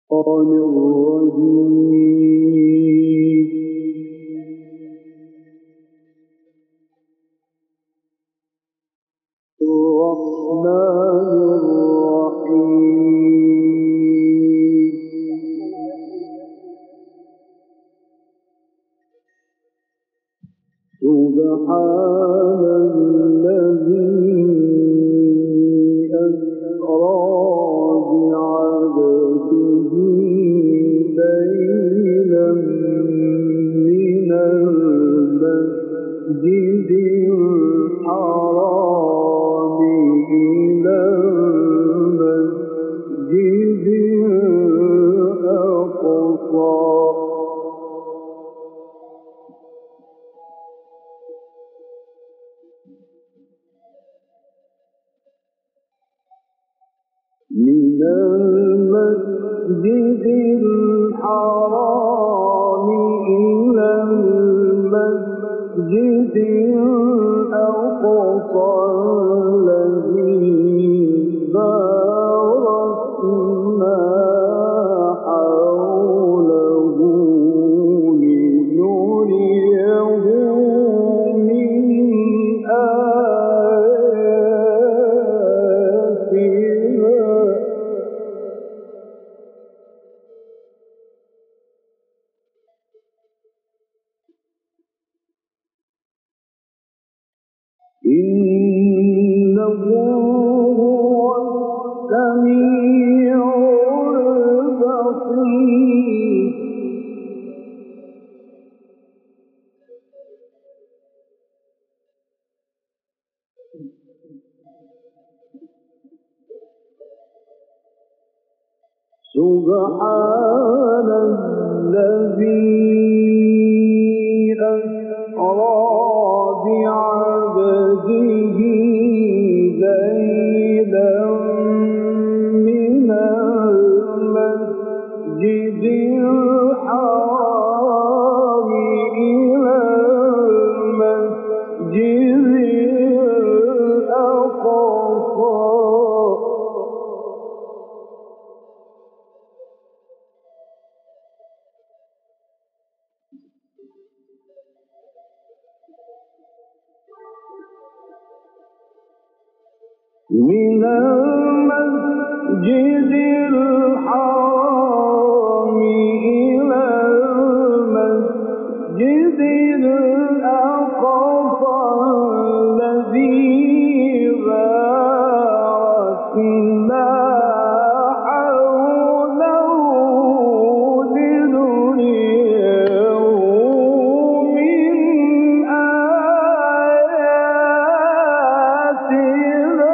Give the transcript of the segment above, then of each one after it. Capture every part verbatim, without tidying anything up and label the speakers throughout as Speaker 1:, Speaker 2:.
Speaker 1: الشيطان الرجيم الرحمن الرحيم سبحان الذي أسرى بعبده ليلا من المسجد الحرام إلى المسجد الأقصى من المسجد الحرام إلى المسجد الأقصى الذي باركنا حوله لنريه من آياتنا إنه هو السميع البصير سبحان الذي أسرى بعبده ليلا من المسجد الحرام إلى المسجد الأقصى من المسجد الحرام إلى المسجد الأقصى الذي باركنا حوله لنريه من آياتنا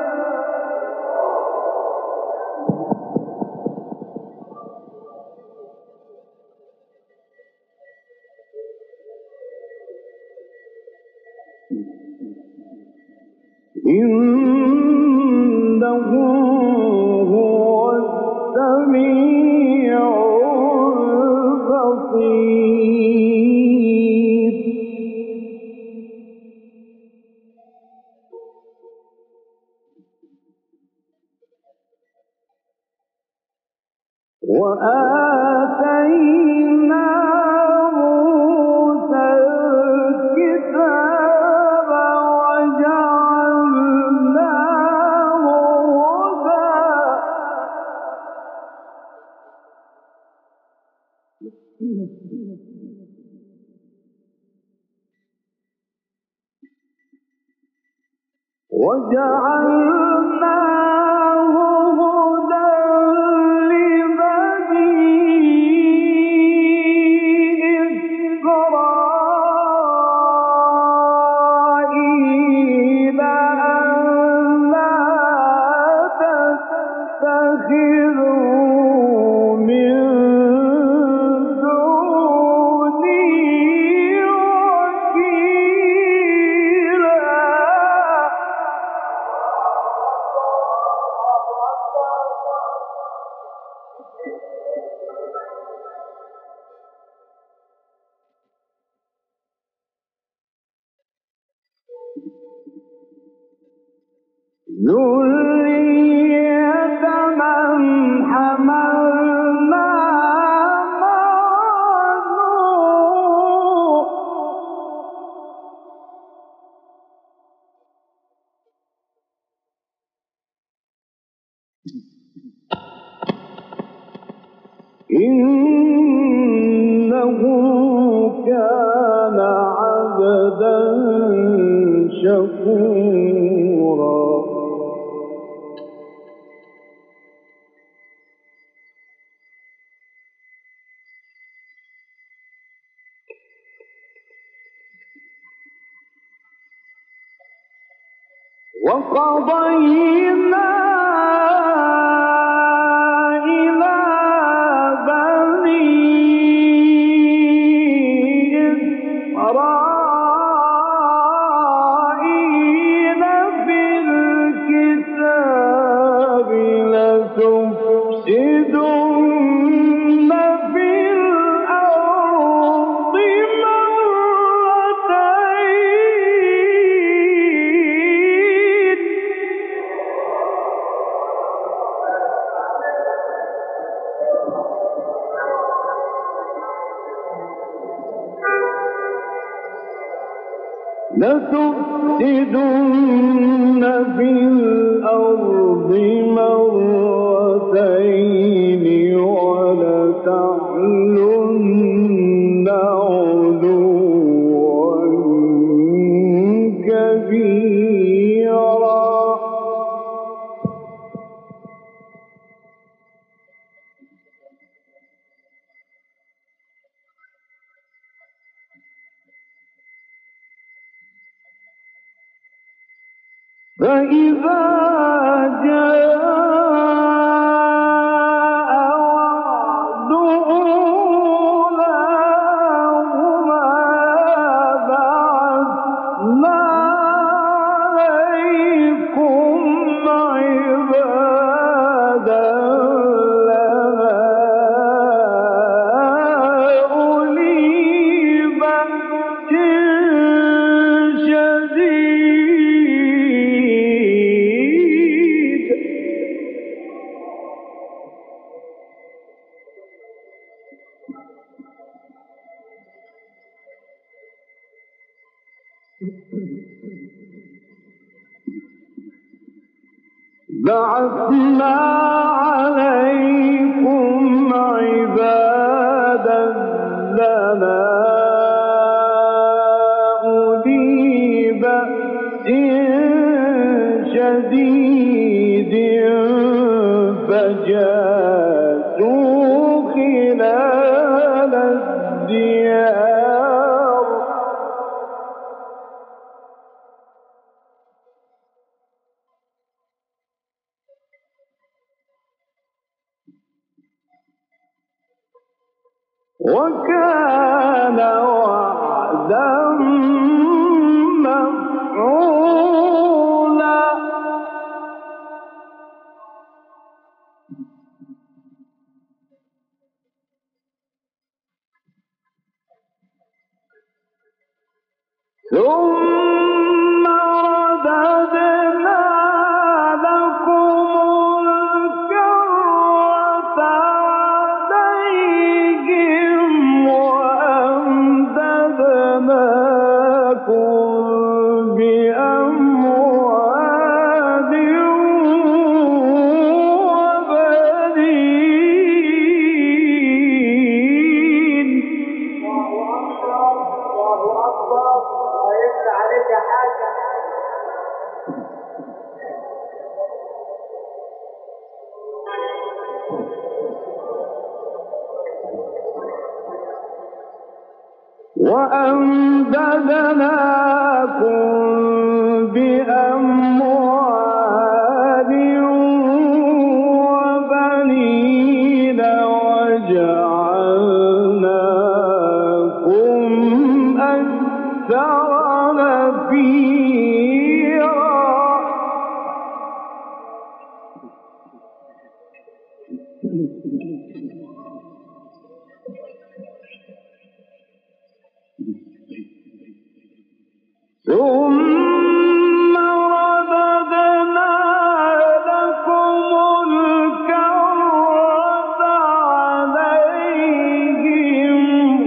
Speaker 1: إنه هو السميع البصير وآتينا موسى الكتاب وجعلناه هدى وجعلناه هدى لبني إسرائيل ألا تتخذوا من دوني وكيلا ذرية من حملنا إنه كان عبدا شكورا وقضينا إلى بني إسرائيل في الكتاب لتفسدن في الأرض مرتين لتفسدن في الأرض مرتين ولتعلن علوا كبيرا فإذا جاء وعد أولاهما بعثنا عليكم عبادا لنا أولي بأس شديد بعثنا عليكم عبادا لنا أولي بأس شديد فجاسوا خلال الديار وكان وعدا مفعولا ثم رددنا لكم الكرة عليهم وأمددناكم بأموال وبنين وأمددناكم بأموال وبنين وجعلناكم أكثر نفيرا ثم رددنا لكم الكرة عليهم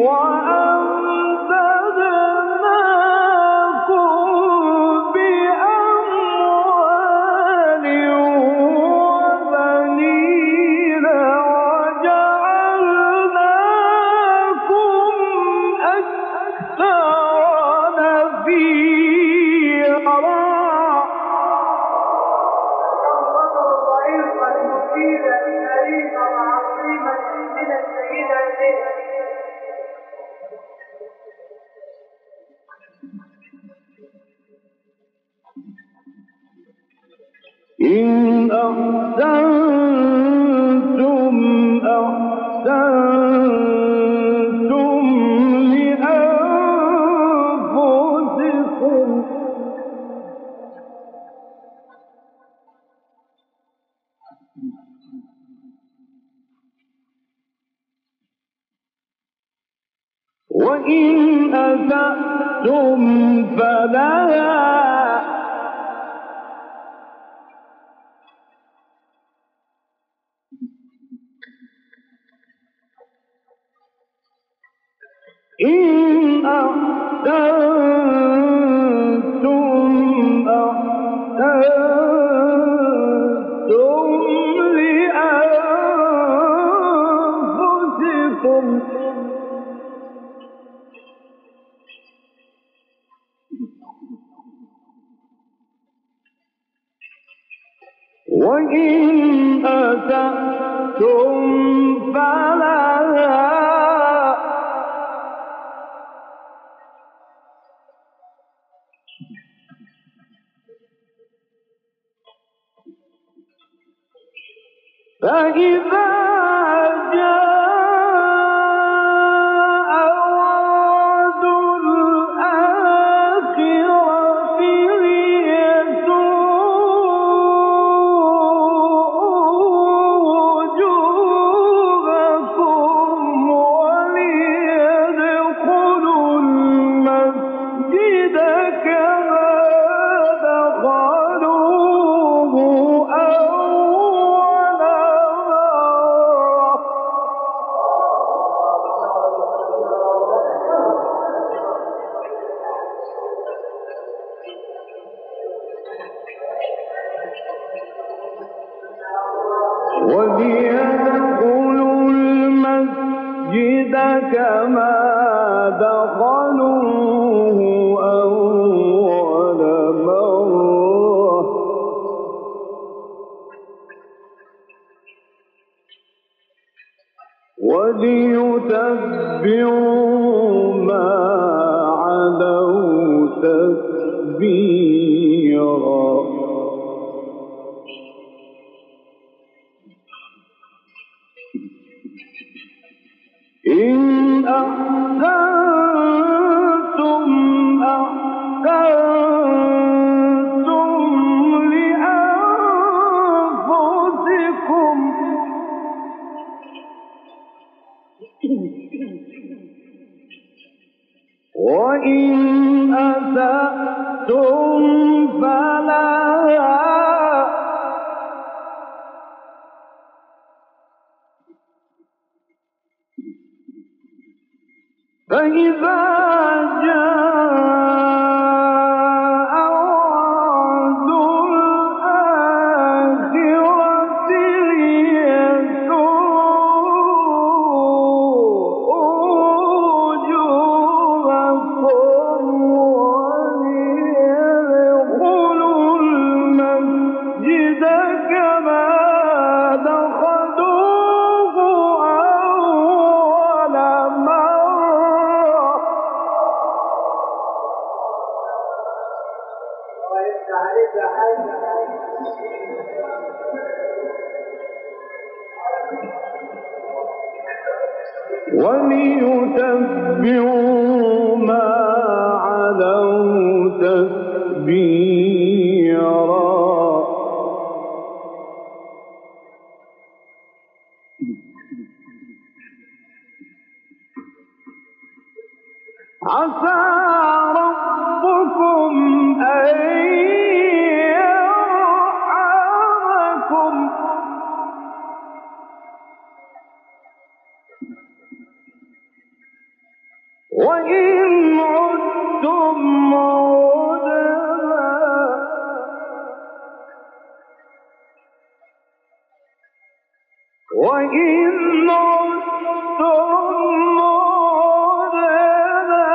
Speaker 1: وأمددناكم بأموال وبنين وجعلناكم إن أحسنتم أحسنتم لأنفسكم وإن أسأتم فلها إن أحسنتم أحسنتم لأنفسكم وإن أسأتم فلها فإذا جاء وعد الآخرة ليسوءوا وجوهكم وليدخلوا المسجد كما دخلوه أول وليدخلوا المسجد كما دخلوه أول مرة وليتبعوا ما علوا تتبيرا إن أحسنتم أحسنتم لأنفسكم وإن أسأتم فلها فإذا جاء وعد الآخرة ليسوءوا وجوهكم وليدخلوا المسجد كما دخلوه أول مرة وليتبعوا ما علوا تتبيرا عسى ربكم أن يرحمكم وإن عدتم عدنا وإن عدتم عدنا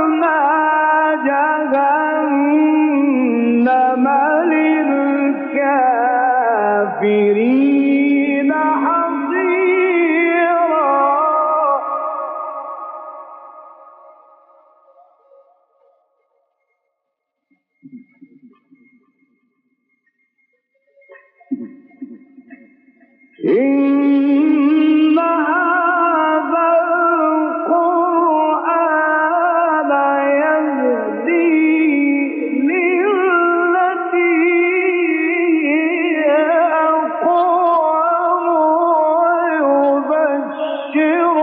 Speaker 1: وجعلنا جهنم للكافرين الكافرين حصيرا. إن هذا القرآن يهدي للتي هي أقوم ويبشر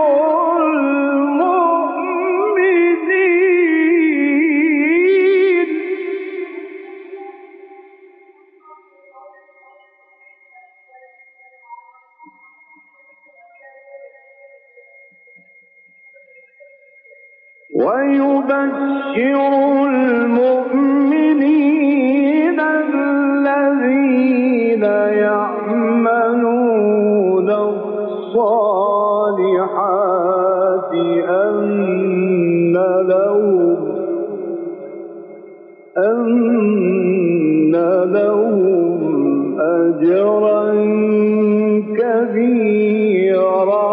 Speaker 1: المؤمنين ويبشر المؤمنين الذين يعملون الصالحات أن لهم أن لهم أجرا كبيرا.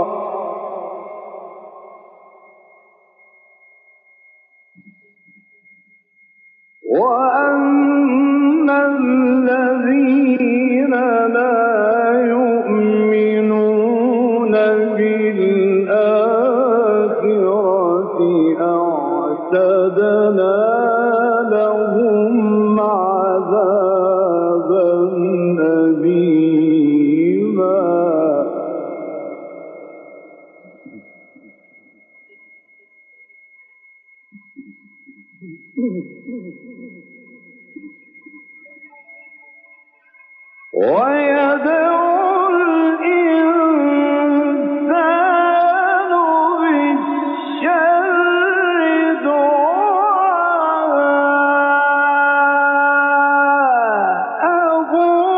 Speaker 1: وأن الذين لا يؤمنون بالآخرة أعتدنا لهم عذابا أليما. ويدعو الإنسان بالشر دعاءه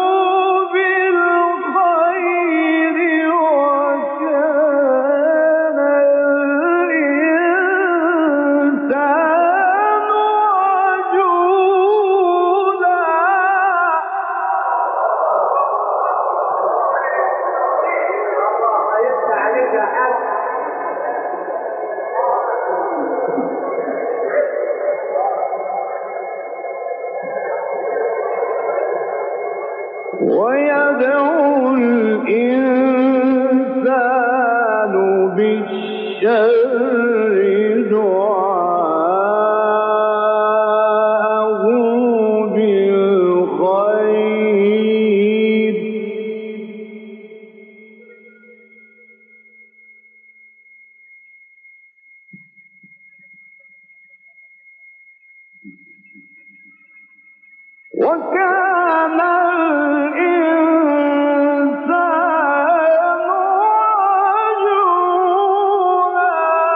Speaker 1: بالخير وكان الإنسان عجولا. ويدعو الإنسان بالشر دعاءه بالخير وكان الإنسان عجولا.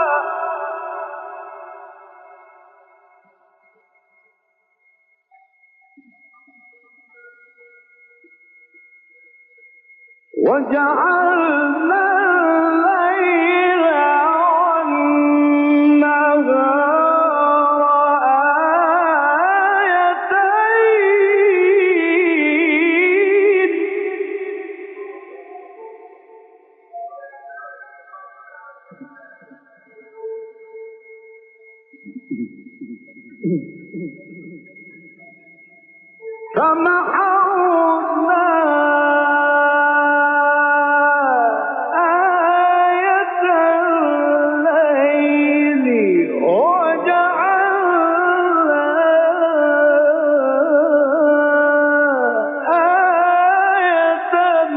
Speaker 1: وجعلنا الليل والنهار آيتين فمحونا آية الليل وجعلنا آية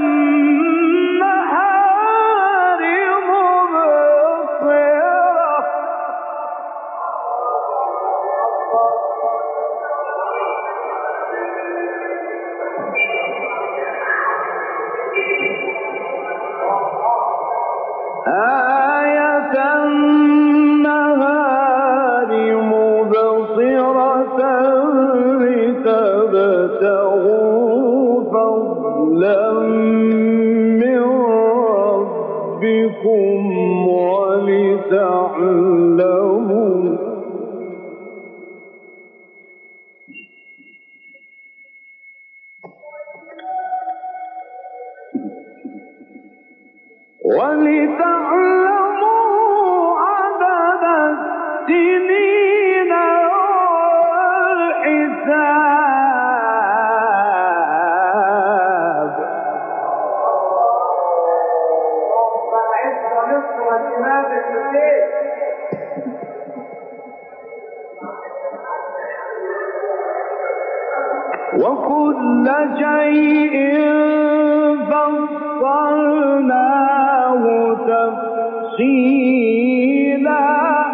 Speaker 1: النهار مبصرة. آية النهار مبصرة لتبتغوا فضلا من ربكم ولتعلموا ولتعلموا عدد السنين والحساب. وكل شيء فصلناه تفصيلا.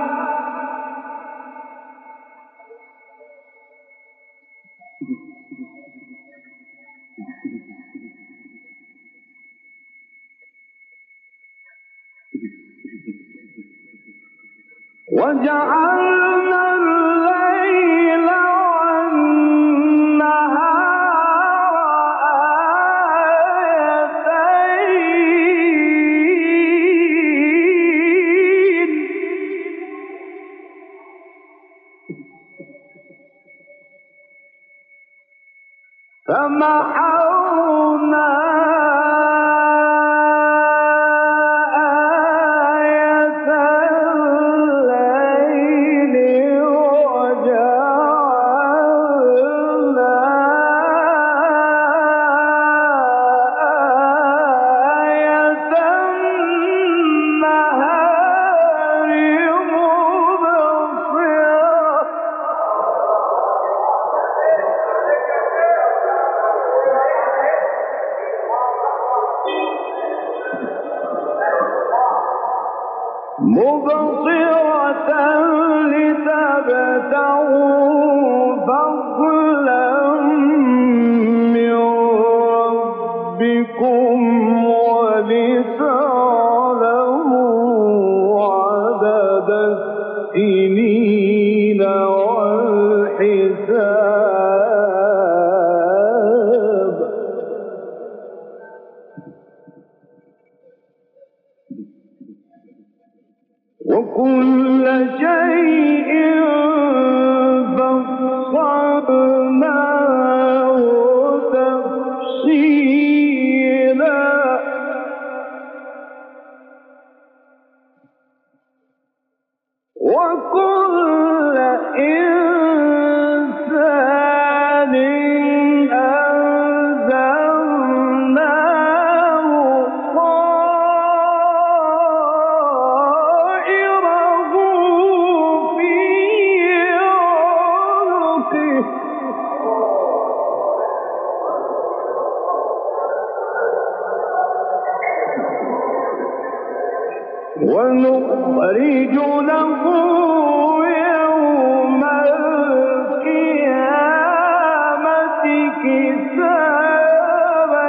Speaker 1: وجعلنا الليل والنهار آيتين فمحونا مبصرة لتبتغوا فضلا من ربكم ولتعلموا عدد السنين والحساب. وكل شيء فصلناه تفصيلا. وكل إنسان ألزمناه طائره في عنقه ونخرج له يوم القيامة كتابا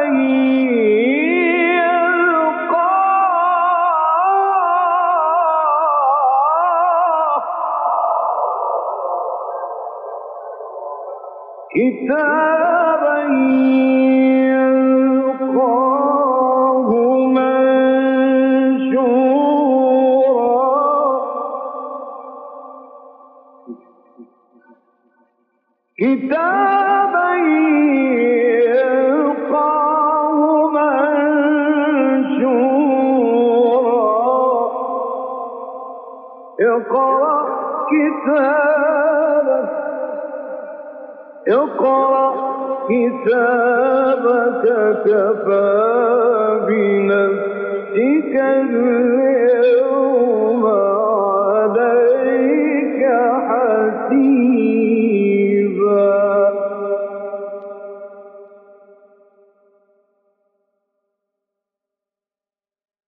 Speaker 1: يلقاه كتابا يلقاه كتابا يلقاه منشورا. اقرأ كتابك اقرأ كتابك كفى بنفسك اليوم